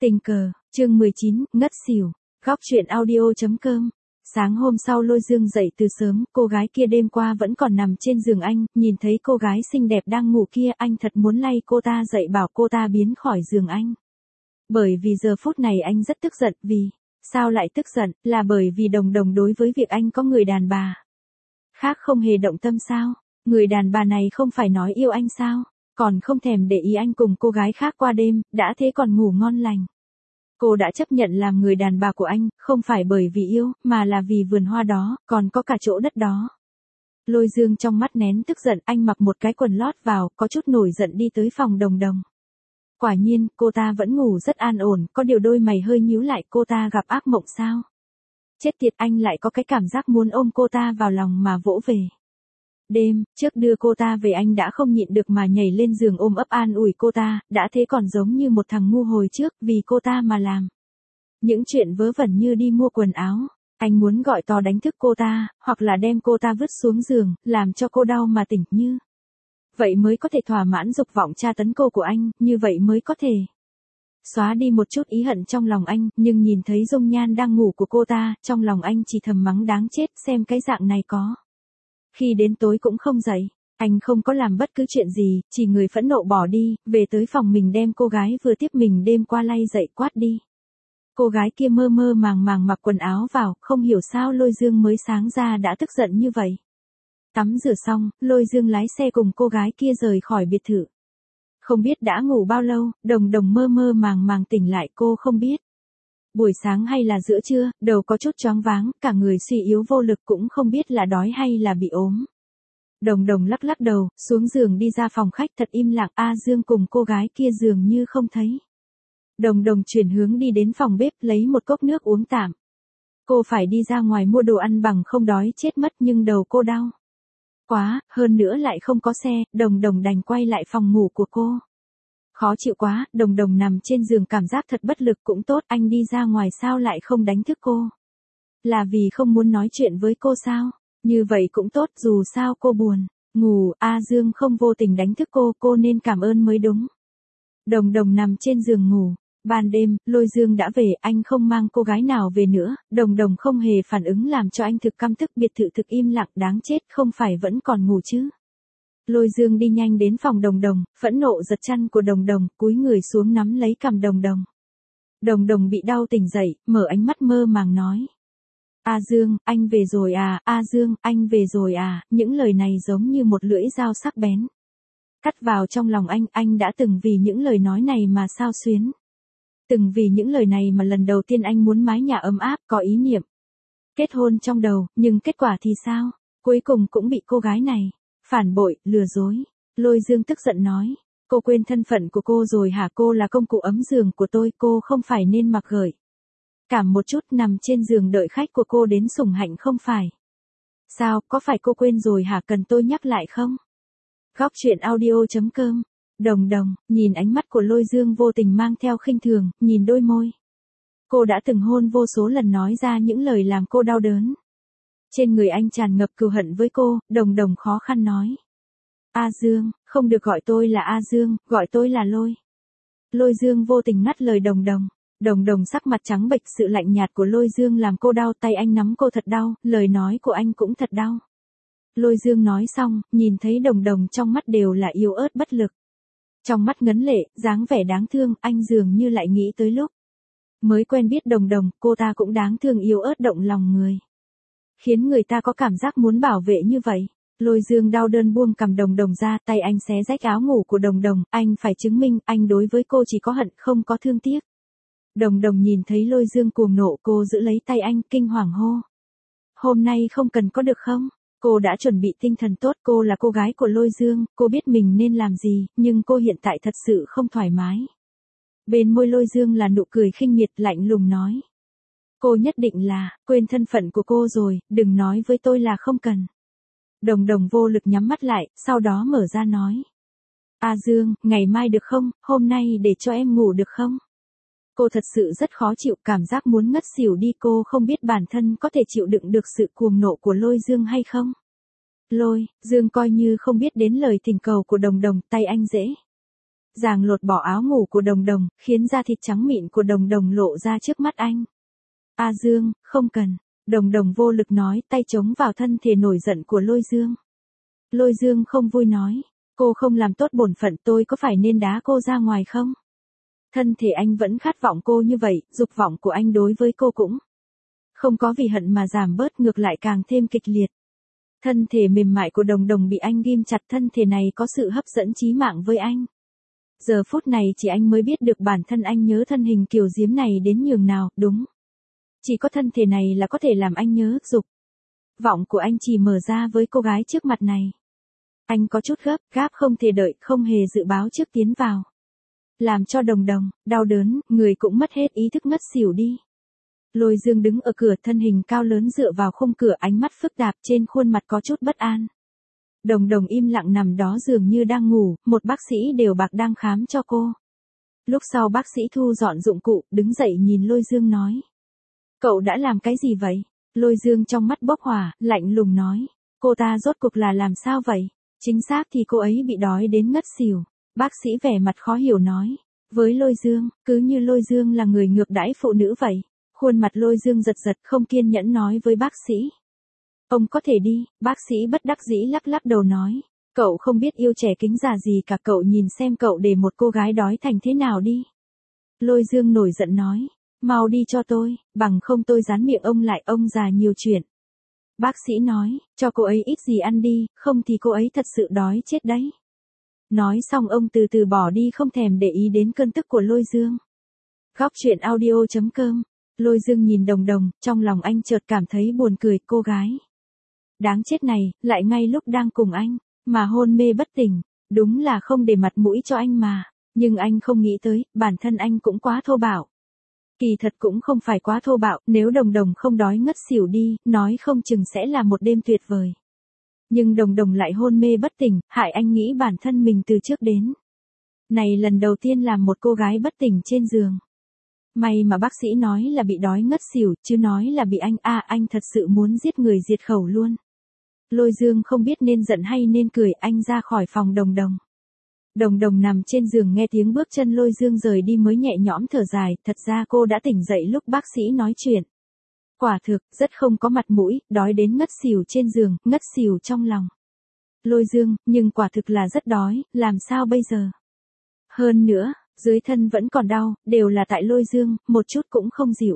Tình cờ, chương 19, ngất xỉu. Góc truyện audio.com. Sáng hôm sau Lôi Dương dậy từ sớm, cô gái kia đêm qua vẫn còn nằm trên giường anh, nhìn thấy cô gái xinh đẹp đang ngủ kia, anh thật muốn lay cô ta dậy bảo cô ta biến khỏi giường anh. Bởi vì giờ phút này anh rất tức giận sao lại tức giận, là bởi vì Đồng Đồng đối với việc anh có người đàn bà khác không hề động tâm sao? Người đàn bà này không phải nói yêu anh sao? Còn không thèm để ý anh cùng cô gái khác qua đêm, đã thế còn ngủ ngon lành. Cô đã chấp nhận làm người đàn bà của anh, không phải bởi vì yêu, mà là vì vườn hoa đó, còn có cả chỗ đất đó. Lôi Dương trong mắt nén tức giận, anh mặc một cái quần lót vào, có chút nổi giận đi tới phòng Đồng Đồng. Quả nhiên, cô ta vẫn ngủ rất an ổn, có điều đôi mày hơi nhíu lại, cô ta gặp ác mộng sao? Chết tiệt, anh lại có cái cảm giác muốn ôm cô ta vào lòng mà vỗ về. Đêm, trước đưa cô ta về anh đã không nhịn được mà nhảy lên giường ôm ấp an ủi cô ta, đã thế còn giống như một thằng ngu hồi trước, vì cô ta mà làm những chuyện vớ vẩn như đi mua quần áo. Anh muốn gọi to đánh thức cô ta, hoặc là đem cô ta vứt xuống giường, làm cho cô đau mà tỉnh, như vậy mới có thể thỏa mãn dục vọng tra tấn cô của anh, như vậy mới có thể xóa đi một chút ý hận trong lòng anh, nhưng nhìn thấy dung nhan đang ngủ của cô ta, trong lòng anh chỉ thầm mắng đáng chết, xem cái dạng này có khi đến tối cũng không dậy. Anh không có làm bất cứ chuyện gì, chỉ người phẫn nộ bỏ đi, về tới phòng mình đem cô gái vừa tiếp mình đêm qua lay dậy quát đi. Cô gái kia mơ mơ màng màng mặc quần áo vào, không hiểu sao Lôi Dương mới sáng ra đã tức giận như vậy. Tắm rửa xong, Lôi Dương lái xe cùng cô gái kia rời khỏi biệt thự. Không biết đã ngủ bao lâu, Đồng Đồng mơ mơ màng màng tỉnh lại, cô không biết buổi sáng hay là giữa trưa, đầu có chút choáng váng, cả người suy yếu vô lực, cũng không biết là đói hay là bị ốm. Đồng Đồng lắc lắc đầu, xuống giường đi ra phòng khách thật im lặng, A Dương cùng cô gái kia dường như không thấy. Đồng Đồng chuyển hướng đi đến phòng bếp lấy một cốc nước uống tạm. Cô phải đi ra ngoài mua đồ ăn bằng không đói chết mất, nhưng đầu cô đau quá, hơn nữa lại không có xe, Đồng Đồng đành quay lại phòng ngủ của cô. Khó chịu quá, Đồng Đồng nằm trên giường cảm giác thật bất lực, cũng tốt, anh đi ra ngoài sao lại không đánh thức cô? Là vì không muốn nói chuyện với cô sao? Như vậy cũng tốt, dù sao cô buồn ngủ, A Dương không vô tình đánh thức cô nên cảm ơn mới đúng. Đồng Đồng nằm trên giường ngủ. Ban đêm, Lôi Dương đã về, anh không mang cô gái nào về nữa, Đồng Đồng không hề phản ứng làm cho anh thực căm tức, biệt thự thực im lặng, đáng chết, không phải vẫn còn ngủ chứ? Lôi Dương đi nhanh đến phòng Đồng Đồng, phẫn nộ giật chăn của Đồng Đồng, cúi người xuống nắm lấy cằm Đồng Đồng. Đồng Đồng bị đau tỉnh dậy, mở ánh mắt mơ màng nói. A Dương, anh về rồi à, A Dương, anh về rồi à, những lời này giống như một lưỡi dao sắc bén cắt vào trong lòng anh đã từng vì những lời nói này mà xao xuyến. Từng vì những lời này mà lần đầu tiên anh muốn mái nhà ấm áp, có ý niệm kết hôn trong đầu, nhưng kết quả thì sao? Cuối cùng cũng bị cô gái này phản bội, lừa dối. Lôi Dương tức giận nói, cô quên thân phận của cô rồi hả? Cô là công cụ ấm giường của tôi, cô không phải nên mặc gợi cảm một chút nằm trên giường đợi khách của cô đến sủng hạnh không phải? Sao, có phải cô quên rồi hả? Cần tôi nhắc lại không? Góc truyện audio.com. Đồng Đồng, nhìn ánh mắt của Lôi Dương vô tình mang theo khinh thường, nhìn đôi môi. Cô đã từng hôn vô số lần, nói ra những lời làm cô đau đớn. Trên người anh tràn ngập cừu hận với cô, Đồng Đồng khó khăn nói. A Dương, không được gọi tôi là A Dương, gọi tôi là Lôi. Lôi Dương vô tình ngắt lời Đồng Đồng. Đồng Đồng sắc mặt trắng bệch, sự lạnh nhạt của Lôi Dương làm cô đau, tay anh nắm cô thật đau, lời nói của anh cũng thật đau. Lôi Dương nói xong, nhìn thấy Đồng Đồng trong mắt đều là yếu ớt bất lực. Trong mắt ngấn lệ, dáng vẻ đáng thương, anh dường như lại nghĩ tới lúc mới quen biết Đồng Đồng, cô ta cũng đáng thương yếu ớt động lòng người. Khiến người ta có cảm giác muốn bảo vệ như vậy. Lôi Dương đau đơn buông cầm Đồng Đồng ra, tay anh xé rách áo ngủ của Đồng Đồng, anh phải chứng minh, anh đối với cô chỉ có hận, không có thương tiếc. Đồng Đồng nhìn thấy Lôi Dương cuồng nộ, cô giữ lấy tay anh, kinh hoàng hô. Hôm nay không cần có được không? Cô đã chuẩn bị tinh thần tốt, cô là cô gái của Lôi Dương, cô biết mình nên làm gì, nhưng cô hiện tại thật sự không thoải mái. Bên môi Lôi Dương là nụ cười khinh miệt, lạnh lùng nói. Cô nhất định là quên thân phận của cô rồi, đừng nói với tôi là không cần. Đồng Đồng vô lực nhắm mắt lại, sau đó mở ra nói. A Dương, ngày mai được không, hôm nay để cho em ngủ được không? Cô thật sự rất khó chịu, cảm giác muốn ngất xỉu đi, cô không biết bản thân có thể chịu đựng được sự cuồng nộ của Lôi Dương hay không. Lôi Dương coi như không biết đến lời thỉnh cầu của Đồng Đồng, tay anh dễ Giàng lột bỏ áo ngủ của Đồng Đồng, khiến da thịt trắng mịn của Đồng Đồng lộ ra trước mắt anh. A Dương, không cần. Đồng Đồng vô lực nói, tay chống vào thân thể nổi giận của Lôi Dương. Lôi Dương không vui nói, cô không làm tốt bổn phận, tôi có phải nên đá cô ra ngoài không? Thân thể anh vẫn khát vọng cô như vậy, dục vọng của anh đối với cô cũng không có vì hận mà giảm bớt, ngược lại càng thêm kịch liệt. Thân thể mềm mại của Đồng Đồng bị anh ghim chặt, thân thể này có sự hấp dẫn chí mạng với anh. Giờ phút này chỉ anh mới biết được bản thân anh nhớ thân hình kiều diễm này đến nhường nào, đúng. Chỉ có thân thể này là có thể làm anh nhớ, dục vọng của anh chỉ mở ra với cô gái trước mặt này. Anh có chút gáp không thể đợi, không hề dự báo trước tiến vào. Làm cho Đồng Đồng đau đớn, người cũng mất hết ý thức ngất xỉu đi. Lôi Dương đứng ở cửa, thân hình cao lớn dựa vào khung cửa, ánh mắt phức tạp, trên khuôn mặt có chút bất an. Đồng Đồng im lặng nằm đó dường như đang ngủ, một bác sĩ đều bạc đang khám cho cô. Lúc sau bác sĩ thu dọn dụng cụ, đứng dậy nhìn Lôi Dương nói. Cậu đã làm cái gì vậy? Lôi Dương trong mắt bốc hỏa, lạnh lùng nói. Cô ta rốt cuộc là làm sao vậy? Chính xác thì cô ấy bị đói đến ngất xỉu. Bác sĩ vẻ mặt khó hiểu nói. Với Lôi Dương, cứ như Lôi Dương là người ngược đãi phụ nữ vậy. Khuôn mặt Lôi Dương giật giật, không kiên nhẫn nói với bác sĩ. Ông có thể đi, bác sĩ bất đắc dĩ lắc lắc đầu nói. Cậu không biết yêu trẻ kính già gì cả, cậu nhìn xem cậu để một cô gái đói thành thế nào đi. Lôi Dương nổi giận nói. Mau đi cho tôi, bằng không tôi dán miệng ông lại, ông già nhiều chuyện. Bác sĩ nói, cho cô ấy ít gì ăn đi, không thì cô ấy thật sự đói chết đấy. Nói xong ông từ từ bỏ đi, không thèm để ý đến cơn tức của Lôi Dương. Góc truyện audio.com. Lôi Dương nhìn Đồng Đồng, trong lòng anh chợt cảm thấy buồn cười, cô gái đáng chết này, lại ngay lúc đang cùng anh, mà hôn mê bất tỉnh, đúng là không để mặt mũi cho anh mà. Nhưng anh không nghĩ tới, bản thân anh cũng quá thô bạo. Kỳ thật cũng không phải quá thô bạo, nếu Đồng Đồng không đói ngất xỉu đi, nói không chừng sẽ là một đêm tuyệt vời. Nhưng Đồng Đồng lại hôn mê bất tỉnh, hại anh nghĩ bản thân mình từ trước đến này lần đầu tiên làm một cô gái bất tỉnh trên giường. May mà bác sĩ nói là bị đói ngất xỉu, chứ nói là bị anh thật sự muốn giết người diệt khẩu luôn. Lôi Dương không biết nên giận hay nên cười, anh ra khỏi phòng Đồng Đồng. Đồng Đồng nằm trên giường nghe tiếng bước chân Lôi Dương rời đi mới nhẹ nhõm thở dài, thật ra cô đã tỉnh dậy lúc bác sĩ nói chuyện. Quả thực, rất không có mặt mũi, đói đến ngất xỉu trên giường, ngất xỉu trong lòng. Lôi Dương, nhưng quả thực là rất đói, làm sao bây giờ? Hơn nữa, dưới thân vẫn còn đau, đều là tại Lôi Dương, một chút cũng không dịu.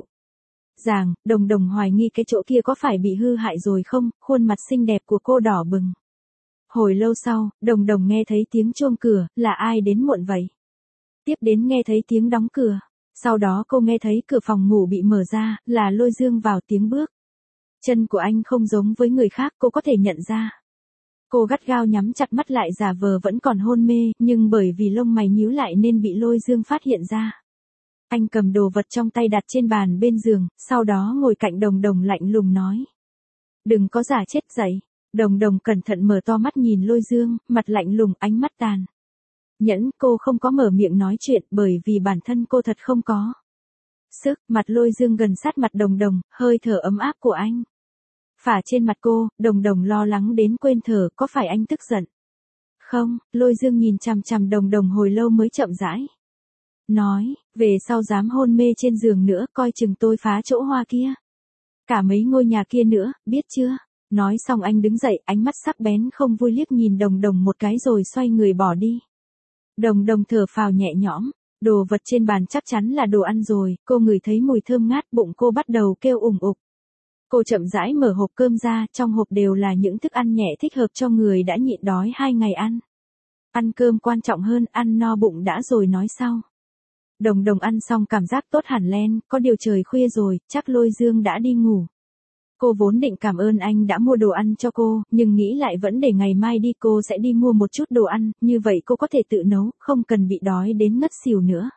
Đồng Đồng hoài nghi cái chỗ kia có phải bị hư hại rồi không, khuôn mặt xinh đẹp của cô đỏ bừng. Hồi lâu sau, Đồng Đồng nghe thấy tiếng chuông cửa, là ai đến muộn vậy? Tiếp đến nghe thấy tiếng đóng cửa. Sau đó cô nghe thấy cửa phòng ngủ bị mở ra, là Lôi Dương vào, tiếng bước chân của anh không giống với người khác, cô có thể nhận ra. Cô gắt gao nhắm chặt mắt lại giả vờ vẫn còn hôn mê, nhưng bởi vì lông mày nhíu lại nên bị Lôi Dương phát hiện ra. Anh cầm đồ vật trong tay đặt trên bàn bên giường, sau đó ngồi cạnh Đồng Đồng lạnh lùng nói. Đừng có giả chết dậy. Đồng Đồng cẩn thận mở to mắt nhìn Lôi Dương, mặt lạnh lùng, ánh mắt tàn nhẫn, cô không có mở miệng nói chuyện bởi vì bản thân cô thật không có sức. Mặt Lôi Dương gần sát mặt Đồng Đồng, hơi thở ấm áp của anh phả trên mặt cô, Đồng Đồng lo lắng đến quên thở, có phải anh tức giận? Không, Lôi Dương nhìn chằm chằm Đồng Đồng hồi lâu mới chậm rãi nói, về sau dám hôn mê trên giường nữa, coi chừng tôi phá chỗ hoa kia. Cả mấy ngôi nhà kia nữa, biết chưa? Nói xong anh đứng dậy, ánh mắt sắc bén không vui liếc nhìn Đồng Đồng một cái rồi xoay người bỏ đi. Đồng Đồng thở phào nhẹ nhõm, đồ vật trên bàn chắc chắn là đồ ăn rồi, cô ngửi thấy mùi thơm ngát, bụng cô bắt đầu kêu ủng ục. Cô chậm rãi mở hộp cơm ra, trong hộp đều là những thức ăn nhẹ thích hợp cho người đã nhịn đói 2 ngày ăn. Ăn cơm quan trọng hơn, ăn no bụng đã rồi nói sau. Đồng Đồng ăn xong cảm giác tốt hẳn lên, có điều trời khuya rồi, chắc Lôi Dương đã đi ngủ. Cô vốn định cảm ơn anh đã mua đồ ăn cho cô, nhưng nghĩ lại vẫn để ngày mai đi, cô sẽ đi mua một chút đồ ăn, như vậy cô có thể tự nấu, không cần bị đói đến ngất xỉu nữa.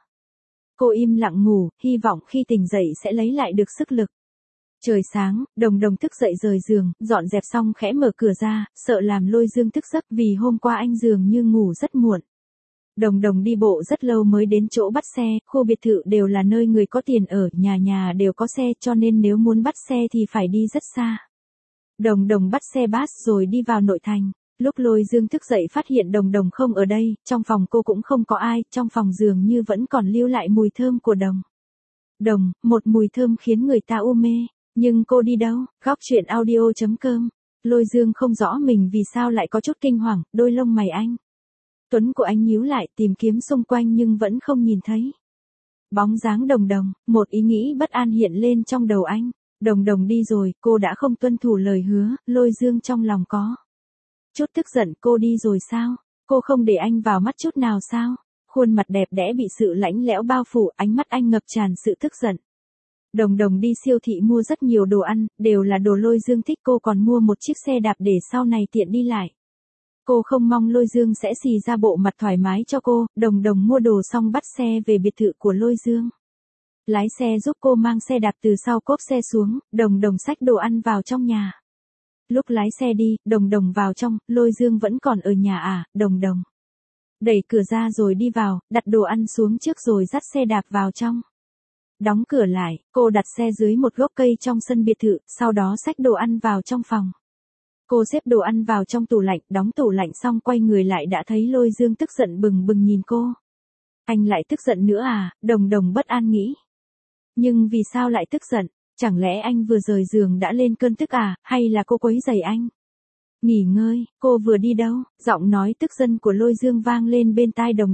Cô im lặng ngủ, hy vọng khi tỉnh dậy sẽ lấy lại được sức lực. Trời sáng, Đồng Đồng thức dậy rời giường, dọn dẹp xong khẽ mở cửa ra, sợ làm Lôi Dương thức giấc vì hôm qua anh dường như ngủ rất muộn. Đồng Đồng đi bộ rất lâu mới đến chỗ bắt xe, khu biệt thự đều là nơi người có tiền ở, nhà nhà đều có xe cho nên nếu muốn bắt xe thì phải đi rất xa. Đồng Đồng bắt xe bus rồi đi vào nội thành. Lúc Lôi Dương thức dậy phát hiện Đồng Đồng không ở đây, trong phòng cô cũng không có ai, trong phòng dường như vẫn còn lưu lại mùi thơm của Đồng, một mùi thơm khiến người ta u mê. Nhưng cô đi đâu? Góc chuyện audio.com. Lôi Dương không rõ mình vì sao lại có chút kinh hoàng, đôi lông mày anh Tuấn của anh nhíu lại tìm kiếm xung quanh nhưng vẫn không nhìn thấy bóng dáng Đồng, một ý nghĩ bất an hiện lên trong đầu anh. Đồng đi rồi, cô đã không tuân thủ lời hứa, Lôi Dương trong lòng có chút tức giận, cô đi rồi sao? Cô không để anh vào mắt chút nào sao? Khuôn mặt đẹp đẽ bị sự lãnh lẽo bao phủ, ánh mắt anh ngập tràn sự tức giận. Đồng đi siêu thị mua rất nhiều đồ ăn, đều là đồ Lôi Dương thích, cô còn mua một chiếc xe đạp để sau này tiện đi lại. Cô không mong Lôi Dương sẽ xì ra bộ mặt thoải mái cho cô. Đồng mua đồ xong bắt xe về biệt thự của Lôi Dương. Lái xe giúp cô mang xe đạp từ sau cốp xe xuống, Đồng xách đồ ăn vào trong nhà. Lúc lái xe đi, Đồng vào trong, Lôi Dương vẫn còn ở nhà à? Đồng đẩy cửa ra rồi đi vào, đặt đồ ăn xuống trước rồi dắt xe đạp vào trong. Đóng cửa lại, cô đặt xe dưới một gốc cây trong sân biệt thự, sau đó xách đồ ăn vào trong phòng. Cô xếp đồ ăn vào trong tủ lạnh, đóng tủ lạnh xong quay người lại đã thấy Lôi Dương tức giận bừng bừng nhìn cô. Anh lại tức giận nữa à? Đồng bất an nghĩ. Nhưng vì sao lại tức giận? Chẳng lẽ anh vừa rời giường đã lên cơn tức à, hay là cô quấy rầy anh? Nghỉ ngơi, cô vừa đi đâu? Giọng nói tức giận của Lôi Dương vang lên bên tai Đồng.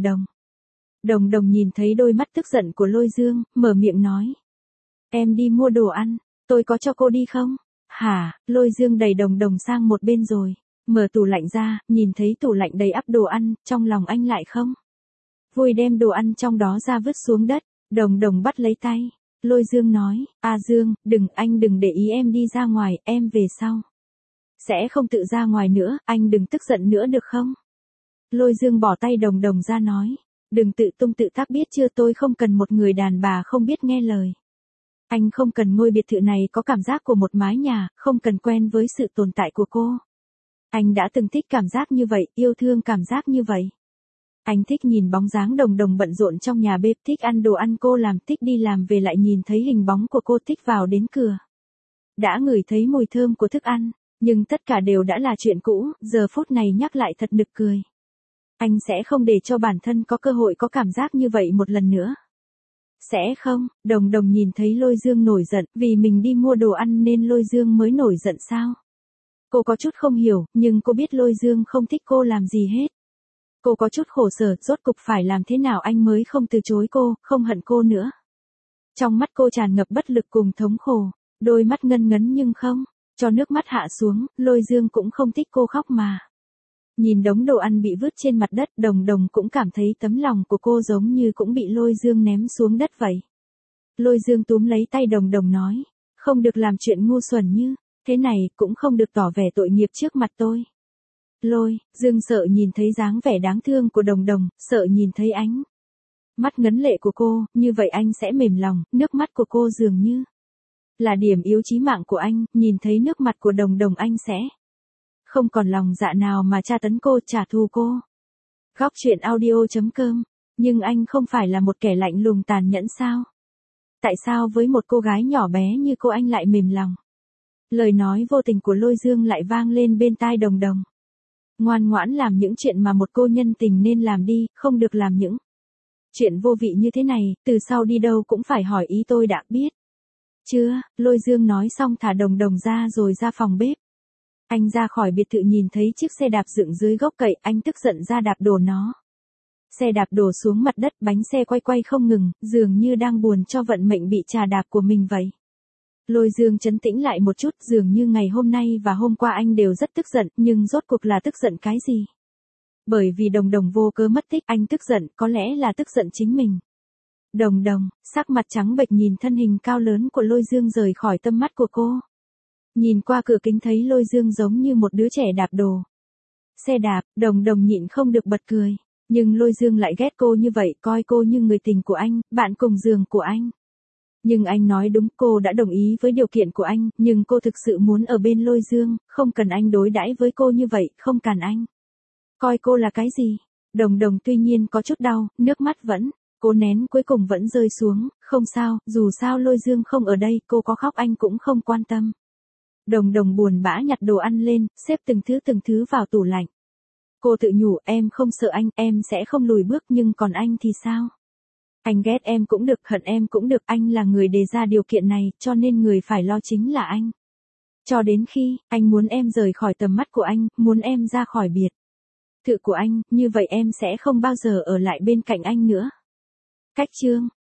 Đồng nhìn thấy đôi mắt tức giận của Lôi Dương, mở miệng nói. Em đi mua đồ ăn, tôi có cho cô đi không? Hả? Lôi Dương đẩy Đồng sang một bên rồi. Mở tủ lạnh ra, nhìn thấy tủ lạnh đầy ắp đồ ăn, trong lòng anh lại không vui đem đồ ăn trong đó ra vứt xuống đất. Đồng bắt lấy tay. Lôi Dương nói, Dương, anh đừng để ý em đi ra ngoài, em về sau sẽ không tự ra ngoài nữa, anh đừng tức giận nữa được không? Lôi Dương bỏ tay Đồng ra nói, đừng tự tung tự tác biết chưa, tôi không cần một người đàn bà không biết nghe lời. Anh không cần ngôi biệt thự này có cảm giác của một mái nhà, không cần quen với sự tồn tại của cô. Anh đã từng thích cảm giác như vậy, yêu thương cảm giác như vậy. Anh thích nhìn bóng dáng Đồng bận rộn trong nhà bếp, thích ăn đồ ăn cô làm, thích đi làm về lại nhìn thấy hình bóng của cô, thích vào đến cửa đã ngửi thấy mùi thơm của thức ăn, nhưng tất cả đều đã là chuyện cũ, giờ phút này nhắc lại thật nực cười. Anh sẽ không để cho bản thân có cơ hội có cảm giác như vậy một lần nữa. Sẽ không? Đồng nhìn thấy Lôi Dương nổi giận, vì mình đi mua đồ ăn nên Lôi Dương mới nổi giận sao? Cô có chút không hiểu, nhưng cô biết Lôi Dương không thích cô làm gì hết. Cô có chút khổ sở, rốt cục phải làm thế nào anh mới không từ chối cô, không hận cô nữa. Trong mắt cô tràn ngập bất lực cùng thống khổ, đôi mắt ngân ngấn nhưng không cho nước mắt hạ xuống. Lôi Dương cũng không thích cô khóc mà. Nhìn đống đồ ăn bị vứt trên mặt đất, Đồng cũng cảm thấy tấm lòng của cô giống như cũng bị Lôi Dương ném xuống đất vậy. Lôi Dương túm lấy tay Đồng nói, không được làm chuyện ngu xuẩn như thế này, cũng không được tỏ vẻ tội nghiệp trước mặt tôi. Lôi Dương sợ nhìn thấy dáng vẻ đáng thương của Đồng, sợ nhìn thấy ánh mắt ngấn lệ của cô, như vậy anh sẽ mềm lòng, nước mắt của cô dường như là điểm yếu chí mạng của anh, nhìn thấy nước mặt của Đồng anh sẽ không còn lòng dạ nào mà tra tấn cô, trả thù cô. Góc chuyện audio.com. Nhưng anh không phải là một kẻ lạnh lùng tàn nhẫn sao? Tại sao với một cô gái nhỏ bé như cô anh lại mềm lòng? Lời nói vô tình của Lôi Dương lại vang lên bên tai Đồng. Ngoan ngoãn làm những chuyện mà một cô nhân tình nên làm đi, không được làm những chuyện vô vị như thế này, từ sau đi đâu cũng phải hỏi ý tôi đã biết. Chưa? Lôi Dương nói xong thả Đồng ra rồi ra phòng bếp. Anh ra khỏi biệt thự nhìn thấy chiếc xe đạp dựng dưới gốc cậy, anh tức giận ra đạp đổ nó. Xe đạp đổ xuống mặt đất, bánh xe quay không ngừng, dường như đang buồn cho vận mệnh bị trà đạp của mình vậy. Lôi Dương trấn tĩnh lại một chút, dường như ngày hôm nay và hôm qua anh đều rất tức giận, nhưng rốt cuộc là tức giận cái gì? Bởi vì Đồng vô cớ mất tích, anh tức giận, có lẽ là tức giận chính mình. Đồng, sắc mặt trắng bệch nhìn thân hình cao lớn của Lôi Dương rời khỏi tâm mắt của cô. Nhìn qua cửa kính thấy Lôi Dương giống như một đứa trẻ đạp đồ xe đạp, Đồng nhịn không được bật cười. Nhưng Lôi Dương lại ghét cô như vậy, coi cô như người tình của anh, bạn cùng giường của anh. Nhưng anh nói đúng, cô đã đồng ý với điều kiện của anh, nhưng cô thực sự muốn ở bên Lôi Dương, không cần anh đối đãi với cô như vậy, không cần anh coi cô là cái gì. Đồng tuy nhiên có chút đau, nước mắt vẫn cố nén, cuối cùng vẫn rơi xuống. Không sao, dù sao Lôi Dương không ở đây, cô có khóc anh cũng không quan tâm. Đồng buồn bã nhặt đồ ăn lên, xếp từng thứ vào tủ lạnh. Cô tự nhủ, em không sợ anh, em sẽ không lùi bước, nhưng còn anh thì sao? Anh ghét em cũng được, hận em cũng được, anh là người đề ra điều kiện này, cho nên người phải lo chính là anh. Cho đến khi, anh muốn em rời khỏi tầm mắt của anh, muốn em ra khỏi biệt thự của anh, như vậy em sẽ không bao giờ ở lại bên cạnh anh nữa. Cách chương